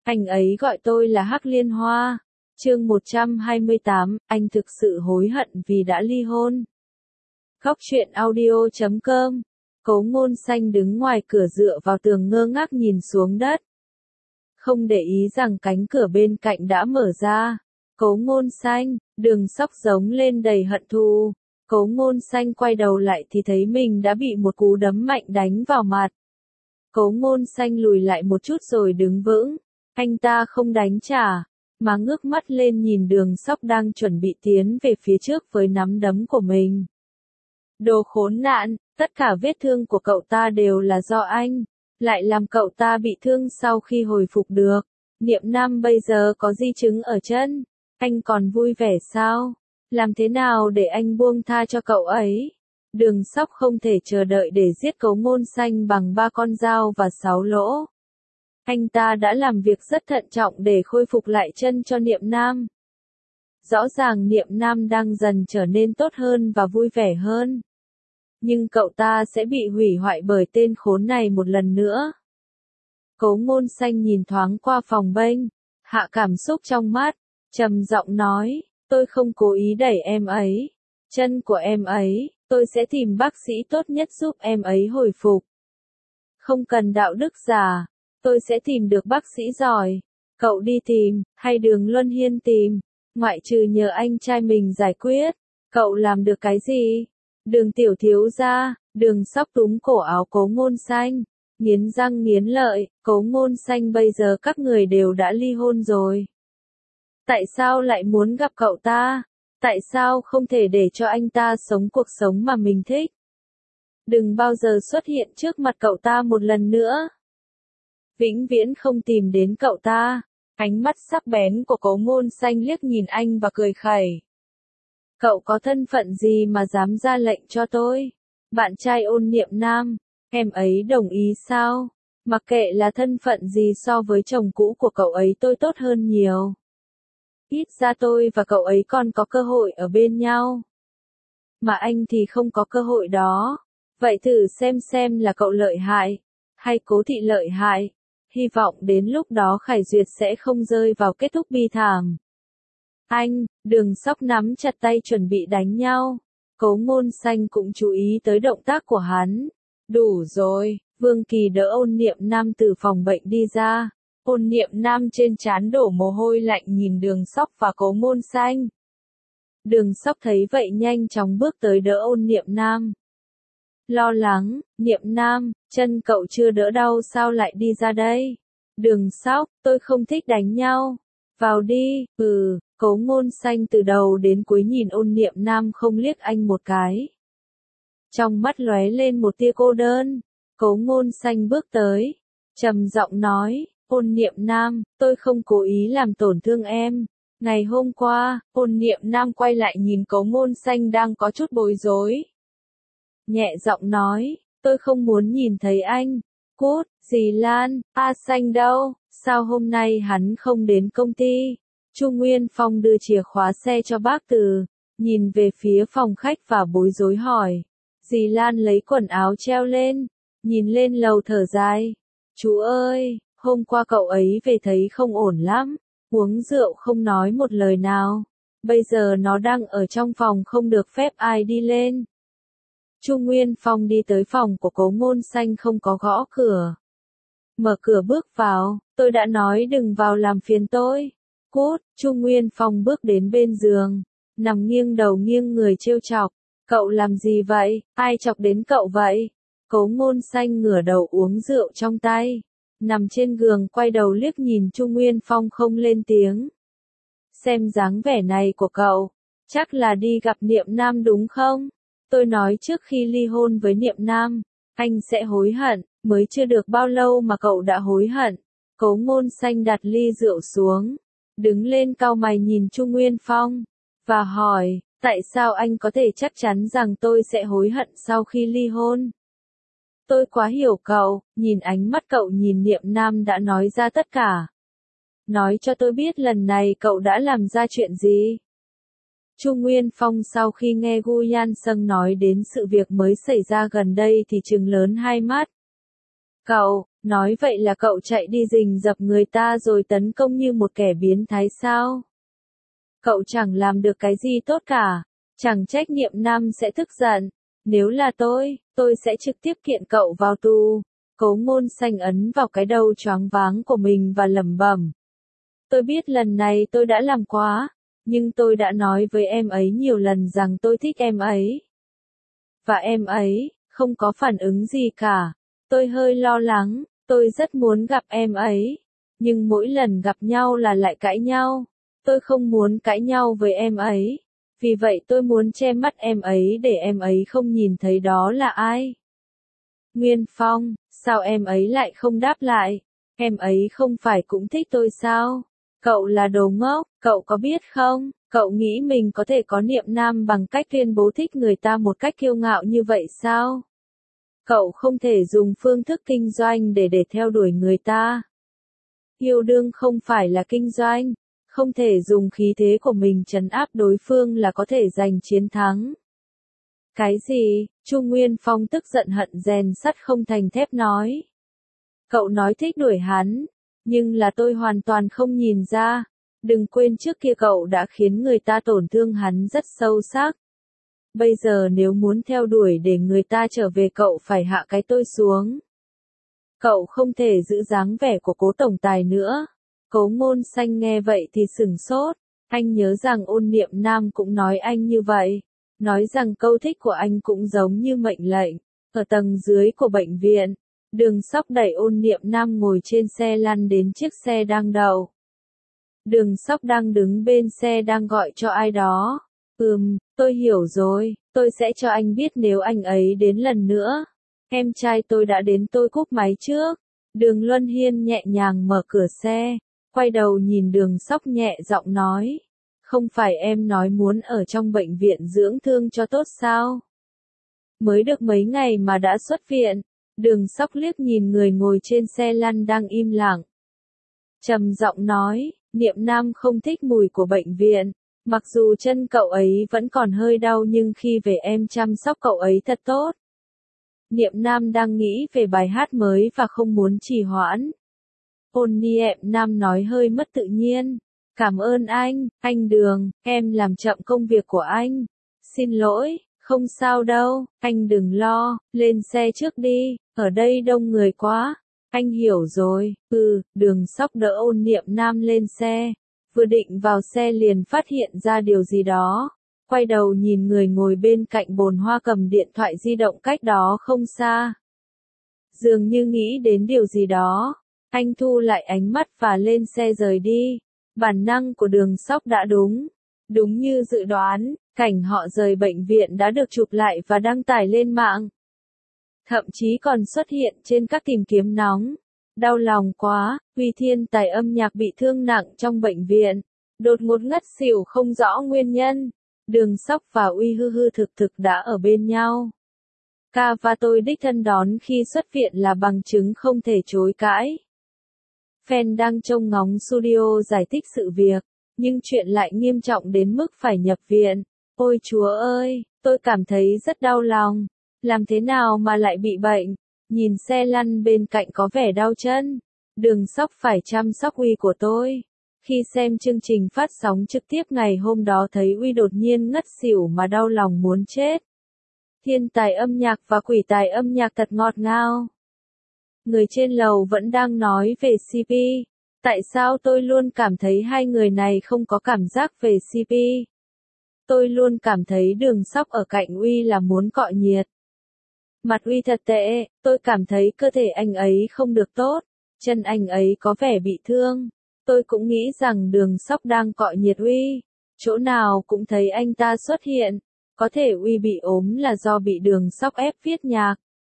Anh ấy gọi tôi là Hắc Liên Hoa. Chương 128, anh thực sự hối hận vì đã ly hôn. Góc truyện audio.com. Cố Ngôn Xanh đứng ngoài cửa dựa vào tường ngơ ngác nhìn xuống đất. Không để ý rằng cánh cửa bên cạnh đã mở ra. Cố Ngôn Xanh, Đường Sóc giống lên đầy hận thù. Cố Ngôn Xanh quay đầu lại thì thấy mình đã bị một cú đấm mạnh đánh vào mặt. Cố Ngôn Xanh lùi lại một chút rồi đứng vững. Anh ta không đánh trả, mà ngước mắt lên nhìn Đường Sóc đang chuẩn bị tiến về phía trước với nắm đấm của mình. Đồ khốn nạn, tất cả vết thương của cậu ta đều là do anh, lại làm cậu ta bị thương sau khi hồi phục được. Niệm Nam bây giờ có di chứng ở chân, anh còn vui vẻ sao? Làm thế nào để anh buông tha cho cậu ấy? Đường Sóc không thể chờ đợi để giết Cố Ngôn Xanh bằng 3 con dao và 6 lỗ. Anh ta đã làm việc rất thận trọng để khôi phục lại chân cho Niệm Nam. Rõ ràng Niệm Nam đang dần trở nên tốt hơn và vui vẻ hơn. Nhưng cậu ta sẽ bị hủy hoại bởi tên khốn này một lần nữa. Cố Ngôn Xanh nhìn thoáng qua phòng bênh, hạ cảm xúc trong mắt, trầm giọng nói, tôi không cố ý đẩy em ấy. Chân của em ấy, tôi sẽ tìm bác sĩ tốt nhất giúp em ấy hồi phục. Không cần đạo đức giả, tôi sẽ tìm được bác sĩ giỏi. Cậu đi tìm, hay Đường Luân Hiên tìm, ngoại trừ nhờ anh trai mình giải quyết, cậu làm được cái gì? Đường tiểu thiếu gia, Đường Sóc túm cổ áo Cố Ngôn Xanh, nghiến răng nghiến lợi, Cố Ngôn Xanh bây giờ các người đều đã ly hôn rồi. Tại sao lại muốn gặp cậu ta? Tại sao không thể để cho anh ta sống cuộc sống mà mình thích? Đừng bao giờ xuất hiện trước mặt cậu ta một lần nữa. Vĩnh viễn không tìm đến cậu ta. Ánh mắt sắc bén của Cố Ngôn Xanh liếc nhìn anh và cười khẩy. Cậu có thân phận gì mà dám ra lệnh cho tôi? Bạn trai Ôn Niệm Nam, em ấy đồng ý sao? Mặc kệ là thân phận gì so với chồng cũ của cậu ấy tôi tốt hơn nhiều. Ít ra tôi và cậu ấy còn có cơ hội ở bên nhau. Mà anh thì không có cơ hội đó. Vậy thử xem là cậu lợi hại, hay Cố thị lợi hại. Hy vọng đến lúc đó Khải Duyệt sẽ không rơi vào kết thúc bi thảm. Anh, Đường Sóc nắm chặt tay chuẩn bị đánh nhau. Cố Ngôn Xanh cũng chú ý tới động tác của hắn. Đủ rồi, Vương Kỳ đỡ Ôn Niệm Nam từ phòng bệnh đi ra. Ôn Niệm Nam trên trán đổ mồ hôi lạnh nhìn Đường Sóc và Cố Ngôn Xanh. Đường Sóc thấy vậy nhanh chóng bước tới đỡ Ôn Niệm Nam. Lo lắng, Niệm Nam, chân cậu chưa đỡ đau sao lại đi ra đây? Đường Sóc, tôi không thích đánh nhau. Vào đi, Cố Ngôn Xanh từ đầu đến cuối nhìn Ôn Niệm Nam không liếc anh một cái. Trong mắt lóe lên một tia cô đơn, Cố Ngôn Xanh bước tới, trầm giọng nói, Ôn Niệm Nam, tôi không cố ý làm tổn thương em. Ngày hôm qua, Ôn Niệm Nam quay lại nhìn Cố Ngôn Xanh đang có chút bối rối. Nhẹ giọng nói, tôi không muốn nhìn thấy anh. Cút, dì Lan, A Xanh đâu, sao hôm nay hắn không đến công ty? Chu Nguyên Phong đưa chìa khóa xe cho bác Từ, nhìn về phía phòng khách và bối rối hỏi. Dì Lan lấy quần áo treo lên, nhìn lên lầu thở dài. Chú ơi, hôm qua cậu ấy về thấy không ổn lắm, uống rượu không nói một lời nào. Bây giờ nó đang ở trong phòng không được phép ai đi lên. Chu Nguyên Phong đi tới phòng của Cố Ngôn Xanh không có gõ cửa. Mở cửa bước vào, tôi đã nói đừng vào làm phiền tôi. Cút, Chu Nguyên Phong bước đến bên giường, nằm nghiêng đầu nghiêng người trêu chọc. Cậu làm gì vậy, ai chọc đến cậu vậy? Cố Ngôn Xanh ngửa đầu uống rượu trong tay, nằm trên giường quay đầu liếc nhìn Chu Nguyên Phong không lên tiếng. Xem dáng vẻ này của cậu, chắc là đi gặp Niệm Nam đúng không? Tôi nói trước khi ly hôn với Niệm Nam, anh sẽ hối hận, mới chưa được bao lâu mà cậu đã hối hận. Cố Ngôn Xanh đặt ly rượu xuống, đứng lên cau mày nhìn Chu Nguyên Phong, và hỏi, tại sao anh có thể chắc chắn rằng tôi sẽ hối hận sau khi ly hôn? Tôi quá hiểu cậu, nhìn ánh mắt cậu nhìn Niệm Nam đã nói ra tất cả. Nói cho tôi biết lần này cậu đã làm ra chuyện gì? Chu Nguyên Phong sau khi nghe Gu Yan Sâng nói đến sự việc mới xảy ra gần đây thì trừng lớn hai mắt. Cậu, Nói vậy là cậu chạy đi rình rập người ta rồi tấn công như một kẻ biến thái sao? Cậu chẳng làm được cái gì tốt cả, chẳng trách Niệm Nam sẽ tức giận. Nếu là tôi sẽ trực tiếp kiện cậu vào tù. Cố Ngôn Xanh ấn vào cái đầu choáng váng của mình và lẩm bẩm. Tôi biết lần này tôi đã làm quá, nhưng tôi đã nói với em ấy nhiều lần rằng tôi thích em ấy. Và em ấy, không có phản ứng gì cả. Tôi hơi lo lắng, tôi rất muốn gặp em ấy. Nhưng mỗi lần gặp nhau là lại cãi nhau. Tôi không muốn cãi nhau với em ấy. Vì vậy tôi muốn che mắt em ấy để em ấy không nhìn thấy đó là ai. Nguyên Phong, sao em ấy lại không đáp lại? Em ấy không phải cũng thích tôi sao? Cậu là đồ ngốc, cậu có biết không? Cậu nghĩ mình có thể có Niệm Nam bằng cách tuyên bố thích người ta một cách kiêu ngạo như vậy sao? Cậu không thể dùng phương thức kinh doanh để theo đuổi người ta. Yêu đương không phải là kinh doanh, không thể dùng khí thế của mình trấn áp đối phương là có thể giành chiến thắng. Cái gì? Chu Nguyên Phong tức giận hận rèn sắt không thành thép nói. Cậu nói thích đuổi hắn, nhưng là tôi hoàn toàn không nhìn ra. Đừng quên trước kia cậu đã khiến người ta tổn thương hắn rất sâu sắc. Bây giờ nếu muốn theo đuổi để người ta trở về cậu phải hạ cái tôi xuống. Cậu không thể giữ dáng vẻ của Cố tổng tài nữa. Cố Ngôn Xanh nghe vậy thì sửng sốt. Anh nhớ rằng Ôn Niệm Nam cũng nói anh như vậy. Nói rằng câu thích của anh cũng giống như mệnh lệnh. Ở tầng dưới của bệnh viện, Đường Sóc đẩy Ôn Niệm Nam ngồi trên xe lăn đến chiếc xe đang đậu. Đường Sóc đang đứng bên xe đang gọi cho ai đó. Tôi hiểu rồi, tôi sẽ cho anh biết nếu anh ấy đến lần nữa. Em trai tôi đã đến, tôi cúp máy trước. Đường Luân Hiên nhẹ nhàng mở cửa xe, quay đầu nhìn Đường Sóc nhẹ giọng nói. Không phải em nói muốn ở trong bệnh viện dưỡng thương cho tốt sao? Mới được mấy ngày mà đã xuất viện. Đường Sóc liếc nhìn người ngồi trên xe lăn đang im lặng. Trầm giọng nói, Niệm Nam không thích mùi của bệnh viện. Mặc dù chân cậu ấy vẫn còn hơi đau nhưng khi về em chăm sóc cậu ấy thật tốt. Niệm Nam đang nghĩ về bài hát mới và không muốn trì hoãn. Ôn Niệm Nam nói hơi mất tự nhiên. Cảm ơn anh Đường, em làm chậm công việc của anh. Xin lỗi, không sao đâu, anh đừng lo, lên xe trước đi, ở đây đông người quá. Anh hiểu rồi, Đường Sóc đỡ Ôn Niệm Nam lên xe. Vừa định vào xe liền phát hiện ra điều gì đó. Quay đầu nhìn người ngồi bên cạnh bồn hoa cầm điện thoại di động cách đó không xa. Dường như nghĩ đến điều gì đó. Anh thu lại ánh mắt và lên xe rời đi. Bản năng của Đường Sóc đã đúng. Đúng như dự đoán, cảnh họ rời bệnh viện đã được chụp lại và đăng tải lên mạng. Thậm chí còn xuất hiện trên các tìm kiếm nóng. Đau lòng quá, Huy thiên tài âm nhạc bị thương nặng trong bệnh viện. Đột ngột ngất xỉu không rõ nguyên nhân. Đường Sóc và Uy hư hư thực thực đã ở bên nhau. Ca và tôi đích thân đón khi xuất viện là bằng chứng không thể chối cãi. Fan đang trông ngóng studio giải thích sự việc, nhưng chuyện lại nghiêm trọng đến mức phải nhập viện. Ôi Chúa ơi, tôi cảm thấy rất đau lòng. Làm thế nào mà lại bị bệnh? Nhìn xe lăn bên cạnh có vẻ đau chân. Đường Sóc phải chăm sóc Uy của tôi. Khi xem chương trình phát sóng trực tiếp ngày hôm đó thấy Uy đột nhiên ngất xỉu mà đau lòng muốn chết. Thiên tài âm nhạc và quỷ tài âm nhạc thật ngọt ngào. Người trên lầu vẫn đang nói về CP. Tại sao tôi luôn cảm thấy hai người này không có cảm giác về CP? Tôi luôn cảm thấy Đường Sóc ở cạnh Uy là muốn cọ nhiệt. Mặt Uy thật tệ, tôi cảm thấy cơ thể anh ấy không được tốt, chân anh ấy có vẻ bị thương. Tôi cũng nghĩ rằng Đường Sóc đang cọ nhiệt Uy. Chỗ nào cũng thấy anh ta xuất hiện. Có thể Uy bị ốm là do bị Đường Sóc ép viết nhạc.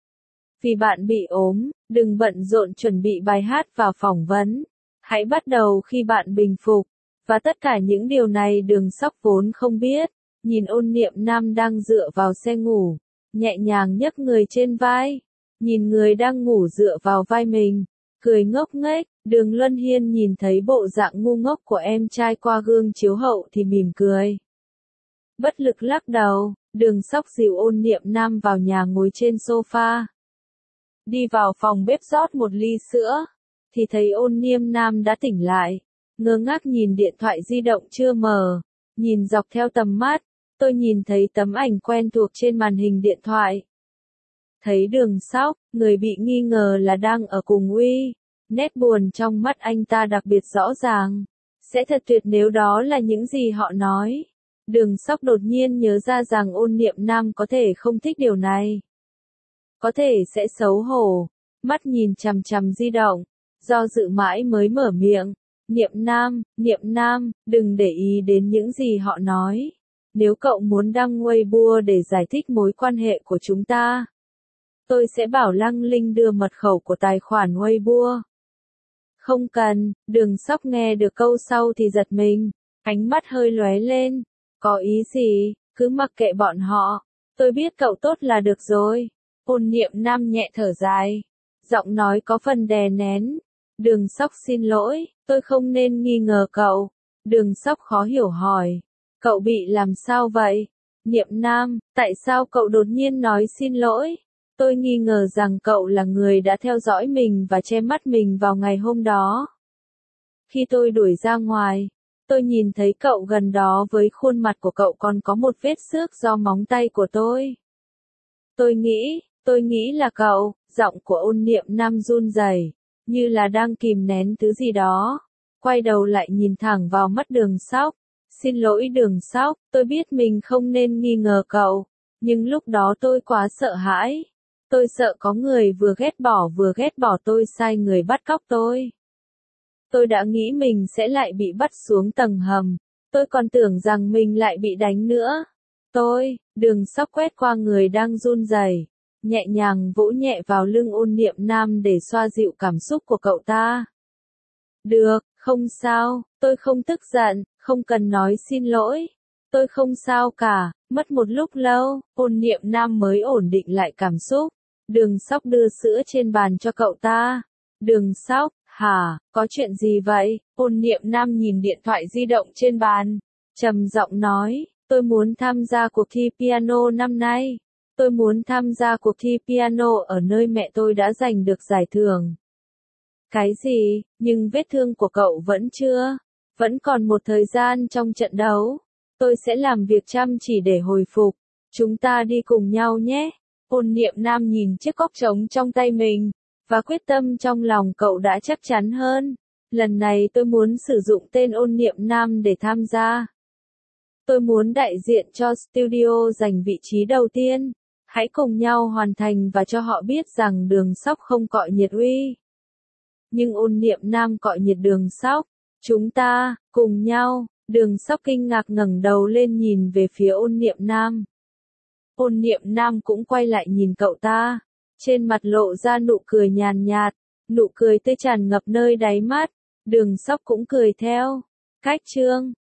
Vì bạn bị ốm, đừng bận rộn chuẩn bị bài hát và phỏng vấn. Hãy bắt đầu khi bạn bình phục. Và tất cả những điều này Đường Sóc vốn không biết. Nhìn Ôn Niệm Nam đang dựa vào xe ngủ, nhẹ nhàng nhấc người trên vai. Nhìn người đang ngủ dựa vào vai mình, cười ngốc nghếch. Đường Luân Hiên nhìn thấy bộ dạng ngu ngốc của em trai qua gương chiếu hậu thì mỉm cười. Bất lực lắc đầu, Đường Sóc dìu Ôn Niệm Nam vào nhà ngồi trên sofa. đi vào phòng bếp rót một ly sữa, thì thấy Ôn Niệm Nam đã tỉnh lại, ngơ ngác nhìn điện thoại di động chưa mở, nhìn dọc theo tầm mắt, tôi nhìn thấy tấm ảnh quen thuộc trên màn hình điện thoại. Thấy Đường Sóc, người bị nghi ngờ là đang ở cùng Uy, nét buồn trong mắt anh ta đặc biệt rõ ràng. Sẽ thật tuyệt nếu đó là những gì họ nói. Đường Sóc đột nhiên nhớ ra rằng Ôn Niệm Nam có thể không thích điều này. Có thể sẽ xấu hổ, mắt nhìn chằm chằm di động, do dự mãi mới mở miệng. Niệm Nam, đừng để ý đến những gì họ nói. Nếu cậu muốn đăng Weibo để giải thích mối quan hệ của chúng ta, tôi sẽ bảo Lăng Linh đưa mật khẩu của tài khoản Weibo. Không cần, Đường Sóc nghe được câu sau thì giật mình, ánh mắt hơi lóe lên. Có ý gì, cứ mặc kệ bọn họ, tôi biết cậu tốt là được rồi. Ôn Niệm Nam nhẹ thở dài, giọng nói có phần đè nén. Đường Sóc xin lỗi, tôi không nên nghi ngờ cậu. Đường Sóc khó hiểu hỏi, cậu bị làm sao vậy? Niệm Nam, tại sao cậu đột nhiên nói xin lỗi? Tôi nghi ngờ rằng cậu là người đã theo dõi mình và che mắt mình vào ngày hôm đó. Khi tôi đuổi ra ngoài, tôi nhìn thấy cậu gần đó với khuôn mặt của cậu còn có một vết xước do móng tay của tôi. Tôi nghĩ là cậu, giọng của Ôn Niệm Nam run rẩy, như là đang kìm nén thứ gì đó. Quay đầu lại nhìn thẳng vào mắt Đường Sóc. Xin lỗi Đường Sóc, tôi biết mình không nên nghi ngờ cậu, nhưng lúc đó tôi quá sợ hãi. Tôi sợ có người vừa ghét bỏ tôi sai người bắt cóc tôi. Tôi đã nghĩ mình sẽ lại bị bắt xuống tầng hầm. Tôi còn tưởng rằng mình lại bị đánh nữa. Đường Sóc quét qua người đang run rẩy, nhẹ nhàng vỗ nhẹ vào lưng Ôn Niệm Nam để xoa dịu cảm xúc của cậu ta. Được, không sao, tôi không tức giận, không cần nói xin lỗi. Tôi không sao cả. Mất một lúc lâu, Ôn Niệm Nam mới ổn định lại cảm xúc. Đường Sóc đưa sữa trên bàn cho cậu ta. Đường Sóc, hả, có chuyện gì vậy? Ôn Niệm Nam nhìn điện thoại di động trên bàn, trầm giọng nói, tôi muốn tham gia cuộc thi piano năm nay. Tôi muốn tham gia cuộc thi piano ở nơi mẹ tôi đã giành được giải thưởng. Cái gì, nhưng vết thương của cậu vẫn chưa? Vẫn còn một thời gian trong trận đấu. Tôi sẽ làm việc chăm chỉ để hồi phục. Chúng ta đi cùng nhau nhé. Ôn Niệm Nam nhìn chiếc cốc trống trong tay mình, và quyết tâm trong lòng cậu đã chắc chắn hơn. Lần này tôi muốn sử dụng tên Ôn Niệm Nam để tham gia. Tôi muốn đại diện cho studio giành vị trí đầu tiên. Hãy cùng nhau hoàn thành và cho họ biết rằng Đường Sóc không cọ nhiệt Uy. Nhưng Ôn Niệm Nam cọ nhiệt Đường Sóc. Chúng ta, cùng nhau. Đường Sóc kinh ngạc ngẩng đầu lên nhìn về phía Ôn Niệm Nam. Ôn Niệm Nam cũng quay lại nhìn cậu ta. Trên mặt lộ ra nụ cười nhàn nhạt, nụ cười tươi tràn ngập nơi đáy mắt. Đường Sóc cũng cười theo. Cách chương